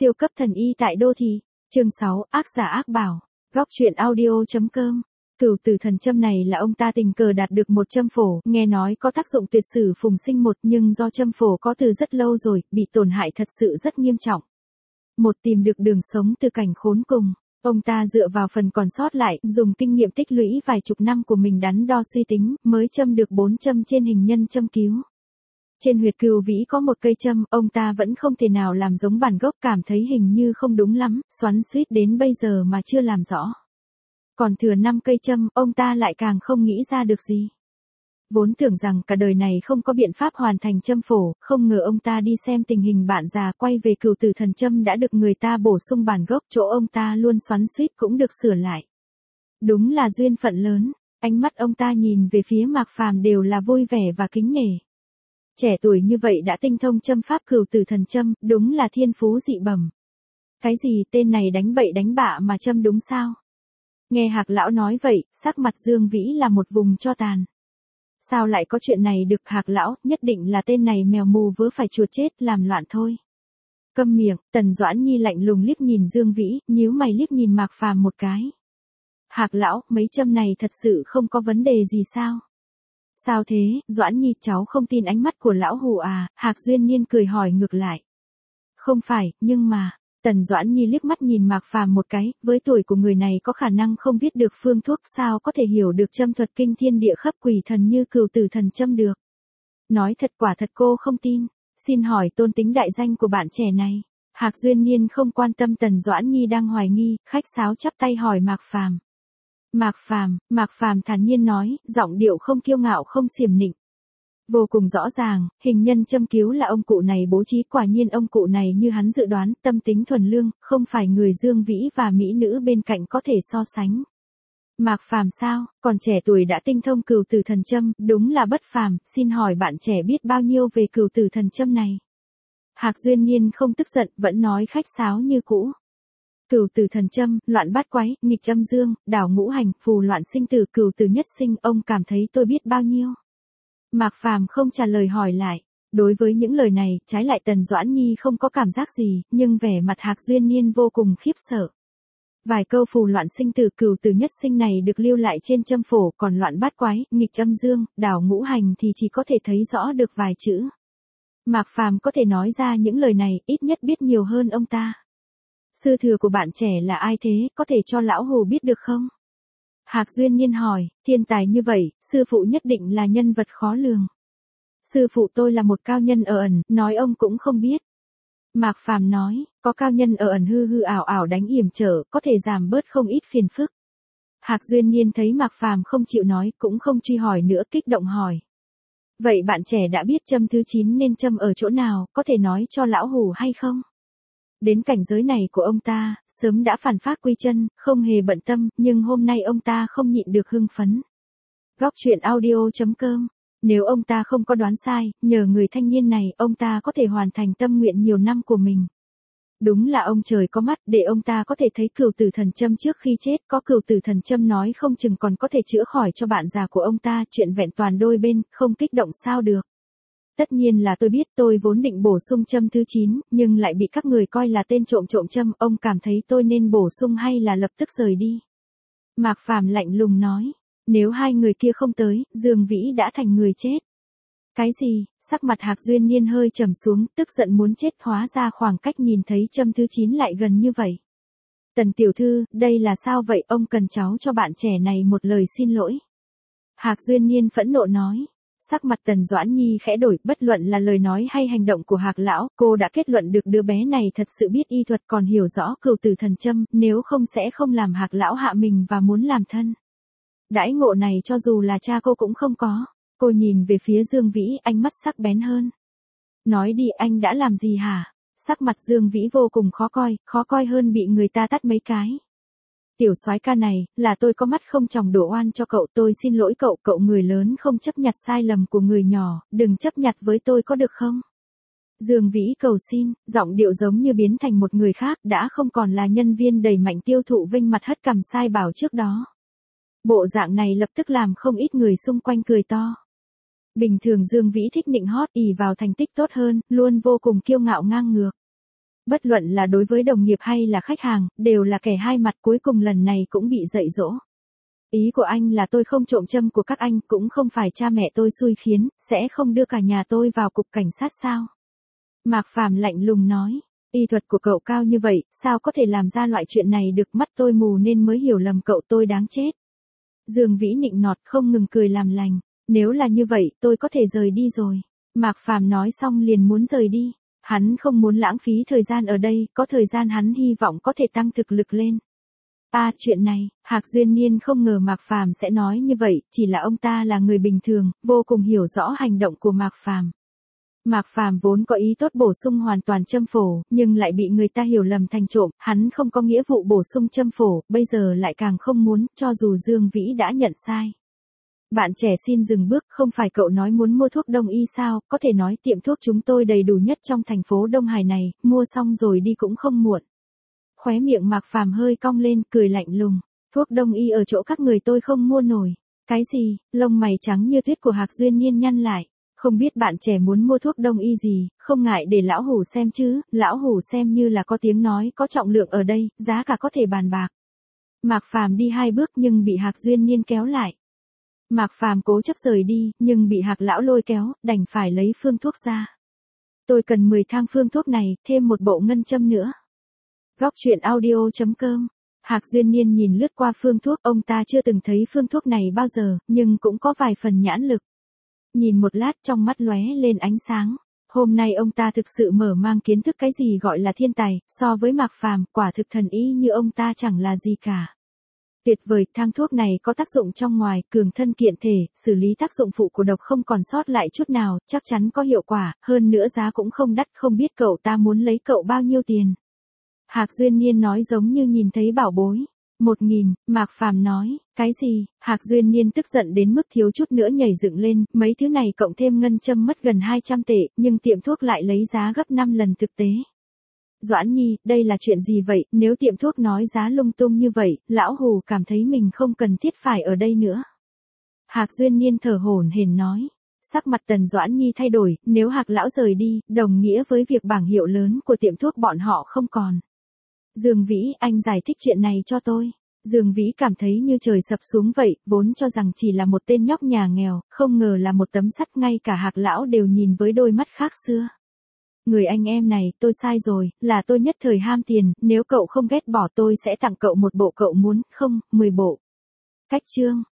Siêu cấp thần y tại đô thị. Chương 6, ác giả ác bảo. Góc truyện audio.com. Cửu tử thần châm này là ông ta tình cờ đạt được một châm phổ, nghe nói có tác dụng tuyệt sử phùng sinh một, nhưng do châm phổ có từ rất lâu rồi, bị tổn hại thật sự rất nghiêm trọng. Một tìm được đường sống từ cảnh khốn cùng. Ông ta dựa vào phần còn sót lại, dùng kinh nghiệm tích lũy vài chục năm của mình đắn đo suy tính, mới châm được 4 châm trên hình nhân châm cứu. Trên huyệt cừu vĩ có một cây châm, ông ta vẫn không thể nào làm giống bản gốc, cảm thấy hình như không đúng lắm, xoắn xuýt đến bây giờ mà chưa làm rõ. Còn thừa 5 cây châm, ông ta lại càng không nghĩ ra được gì. Vốn tưởng rằng cả đời này không có biện pháp hoàn thành châm phổ, không ngờ ông ta đi xem tình hình bạn già quay về cửu tử thần châm đã được người ta bổ sung bản gốc, chỗ ông ta luôn xoắn xuýt cũng được sửa lại. Đúng là duyên phận lớn, ánh mắt ông ta nhìn về phía Mạc Phàm đều là vui vẻ và kính nể. Trẻ tuổi như vậy đã tinh thông châm pháp cửu tử thần châm, đúng là thiên phú dị bẩm. Cái gì tên này đánh bậy đánh bạ mà châm đúng sao? Nghe Hạc lão nói vậy, sắc mặt Dương Vĩ là một vùng tro tàn. Sao lại có chuyện này được Hạc lão, nhất định là tên này mèo mù vớ phải chuột chết làm loạn thôi. Câm miệng, Tần Doãn Nhi lạnh lùng liếc nhìn Dương Vĩ, nhíu mày liếc nhìn Mạc Phàm một cái. Hạc lão, mấy châm này thật sự không có vấn đề gì sao? Sao thế, Doãn Nhi cháu không tin ánh mắt của lão hù à? Hạc Duyên Niên cười hỏi ngược lại. Không phải, nhưng mà, Tần Doãn Nhi liếc mắt nhìn Mạc Phàm một cái, với tuổi của người này có khả năng không viết được phương thuốc, sao có thể hiểu được châm thuật kinh thiên địa khắp quỷ thần như cửu tử thần châm được. Nói thật, quả thật cô không tin, xin hỏi tôn tính đại danh của bạn trẻ này. Hạc Duyên Niên không quan tâm Tần Doãn Nhi đang hoài nghi, khách sáo chắp tay hỏi Mạc Phàm. Mạc Phàm thản nhiên nói, giọng điệu không kiêu ngạo không xiểm nịnh. Vô cùng rõ ràng, hình nhân châm cứu là ông cụ này bố trí, quả nhiên ông cụ này như hắn dự đoán, tâm tính thuần lương, không phải người Dương Vĩ và mỹ nữ bên cạnh có thể so sánh. Mạc Phàm sao, còn trẻ tuổi đã tinh thông cửu tử thần châm, đúng là bất phàm, xin hỏi bạn trẻ biết bao nhiêu về cửu tử thần châm này? Hạc Duyên Niên không tức giận, vẫn nói khách sáo như cũ. Cửu tử thần châm, loạn bát quái, nghịch âm dương, đảo ngũ hành, phù loạn sinh tử, cửu tử nhất sinh, ông cảm thấy tôi biết bao nhiêu? Mạc Phàm không trả lời hỏi lại. Đối với những lời này, trái lại Tần Doãn Nhi không có cảm giác gì, nhưng vẻ mặt Hạc Duyên Niên vô cùng khiếp sợ. Vài câu phù loạn sinh tử, cửu tử nhất sinh này được lưu lại trên châm phổ, còn loạn bát quái, nghịch âm dương, đảo ngũ hành thì chỉ có thể thấy rõ được vài chữ. Mạc Phàm có thể nói ra những lời này, ít nhất biết nhiều hơn ông ta. Sư thừa của bạn trẻ là ai thế, có thể cho lão hồ biết được không? Hạc Duyên Niên hỏi, thiên tài như vậy, sư phụ nhất định là nhân vật khó lường. Sư phụ tôi là một cao nhân ở ẩn, nói ông cũng không biết. Mạc Phàm nói, có cao nhân ở ẩn hư hư ảo ảo đánh yểm trở, có thể giảm bớt không ít phiền phức. Hạc Duyên Niên thấy Mạc Phàm không chịu nói, cũng không truy hỏi nữa, kích động hỏi. Vậy bạn trẻ đã biết châm thứ 9 nên châm ở chỗ nào, có thể nói cho lão hủ hay không? Đến cảnh giới này của ông ta, sớm đã phản phát quy chân, không hề bận tâm, nhưng hôm nay ông ta không nhịn được hưng phấn. Góc truyện audio.com. Nếu ông ta không có đoán sai, nhờ người thanh niên này, ông ta có thể hoàn thành tâm nguyện nhiều năm của mình. Đúng là ông trời có mắt, để ông ta có thể thấy cửu tử thần châm trước khi chết, có cửu tử thần châm nói không chừng còn có thể chữa khỏi cho bạn già của ông ta, chuyện vẹn toàn đôi bên, không kích động sao được. Tất nhiên là tôi biết, tôi vốn định bổ sung châm thứ 9, nhưng lại bị các người coi là tên trộm châm, ông cảm thấy tôi nên bổ sung hay là lập tức rời đi? Mạc Phàm lạnh lùng nói, nếu hai người kia không tới, Dương Vĩ đã thành người chết. Cái gì? Sắc mặt Hạc Duyên Niên hơi trầm xuống, tức giận muốn chết, hóa ra khoảng cách nhìn thấy châm thứ 9 lại gần như vậy. Tần tiểu thư, đây là sao vậy, ông cần cháu cho bạn trẻ này một lời xin lỗi. Hạc Duyên Niên phẫn nộ nói. Sắc mặt Tần Doãn Nhi khẽ đổi, bất luận là lời nói hay hành động của Hạc lão, cô đã kết luận được đứa bé này thật sự biết y thuật, còn hiểu rõ cửu tử thần châm, nếu không sẽ không làm Hạc lão hạ mình và muốn làm thân. Đãi ngộ này cho dù là cha cô cũng không có. Cô nhìn về phía Dương Vĩ, ánh mắt sắc bén hơn. Nói đi, anh đã làm gì hả? Sắc mặt Dương Vĩ vô cùng khó coi hơn bị người ta tát mấy cái. Tiểu soái ca này, là tôi có mắt không tròng đổ oan cho cậu, tôi xin lỗi cậu, cậu người lớn không chấp nhặt sai lầm của người nhỏ, đừng chấp nhặt với tôi có được không? Dương Vĩ cầu xin, giọng điệu giống như biến thành một người khác, đã không còn là nhân viên đẩy mạnh tiêu thụ vinh mặt hất cằm sai bảo trước đó. Bộ dạng này lập tức làm không ít người xung quanh cười to. Bình thường Dương Vĩ thích nịnh hót, ỷ vào thành tích tốt hơn, luôn vô cùng kiêu ngạo ngang ngược. Bất luận là đối với đồng nghiệp hay là khách hàng, đều là kẻ hai mặt, cuối cùng lần này cũng bị dạy dỗ. Ý của anh là tôi không trộm châm của các anh, cũng không phải cha mẹ tôi xui khiến, sẽ không đưa cả nhà tôi vào cục cảnh sát sao? Mạc Phàm lạnh lùng nói, y thuật của cậu cao như vậy, sao có thể làm ra loại chuyện này được, mắt tôi mù nên mới hiểu lầm cậu, tôi đáng chết. Dương Vĩ nịnh nọt không ngừng cười làm lành, nếu là như vậy tôi có thể rời đi rồi. Mạc Phàm nói xong liền muốn rời đi, hắn không muốn lãng phí thời gian ở đây, có thời gian hắn hy vọng có thể tăng thực lực lên. Chuyện này, Hạc Duyên Niên không ngờ Mạc Phàm sẽ nói như vậy, chỉ là ông ta là người bình thường, vô cùng hiểu rõ hành động của Mạc Phàm. Mạc Phàm vốn có ý tốt bổ sung hoàn toàn châm phổ, nhưng lại bị người ta hiểu lầm thành trộm, hắn không có nghĩa vụ bổ sung châm phổ, bây giờ lại càng không muốn, cho dù Dương Vĩ đã nhận sai. Bạn trẻ xin dừng bước, không phải cậu nói muốn mua thuốc đông y sao, có thể nói tiệm thuốc chúng tôi đầy đủ nhất trong thành phố Đông Hải này, mua xong rồi đi cũng không muộn. Khóe miệng Mạc Phàm hơi cong lên, cười lạnh lùng, thuốc đông y ở chỗ các người tôi không mua nổi. Cái gì? Lông mày trắng như tuyết của Hạc Duyên Niên nhăn lại. Không biết bạn trẻ muốn mua thuốc đông y gì, không ngại để lão hủ xem chứ, lão hủ xem như là có tiếng nói, có trọng lượng ở đây, giá cả có thể bàn bạc. Mạc Phàm đi 2 bước nhưng bị Hạc Duyên Niên kéo lại. Mạc Phàm cố chấp rời đi, nhưng bị Hạc lão lôi kéo, đành phải lấy phương thuốc ra. Tôi cần 10 thang phương thuốc này, thêm một bộ ngân châm nữa. Góc truyện audio.com. Hạc Duyên Niên nhìn lướt qua phương thuốc, ông ta chưa từng thấy phương thuốc này bao giờ, nhưng cũng có vài phần nhãn lực. Nhìn một lát trong mắt lóe lên ánh sáng. Hôm nay ông ta thực sự mở mang kiến thức cái gì gọi là thiên tài, so với Mạc Phàm, quả thực thần y như ông ta chẳng là gì cả. Tuyệt vời, thang thuốc này có tác dụng trong ngoài, cường thân kiện thể, xử lý tác dụng phụ của độc không còn sót lại chút nào, chắc chắn có hiệu quả, hơn nữa giá cũng không đắt, không biết cậu ta muốn lấy cậu bao nhiêu tiền. Hạc Duyên Niên nói giống như nhìn thấy bảo bối. 1.000, Mạc Phàm nói, cái gì? Hạc Duyên Niên tức giận đến mức thiếu chút nữa nhảy dựng lên, mấy thứ này cộng thêm ngân châm mất gần 200 tệ, nhưng tiệm thuốc lại lấy giá gấp 5 lần thực tế. Doãn Nhi, đây là chuyện gì vậy, nếu tiệm thuốc nói giá lung tung như vậy, lão hù cảm thấy mình không cần thiết phải ở đây nữa. Hạc Duyên Niên thở hổn hển nói. Sắc mặt Tần Doãn Nhi thay đổi, nếu Hạc lão rời đi, đồng nghĩa với việc bảng hiệu lớn của tiệm thuốc bọn họ không còn. Dương Vĩ, anh giải thích chuyện này cho tôi. Dương Vĩ cảm thấy như trời sập xuống vậy, vốn cho rằng chỉ là một tên nhóc nhà nghèo, không ngờ là một tấm sắt, ngay cả Hạc lão đều nhìn với đôi mắt khác xưa. Người anh em này, tôi sai rồi, là tôi nhất thời ham tiền, nếu cậu không ghét bỏ tôi sẽ tặng cậu một bộ, cậu muốn không, 10 bộ. Cách chương.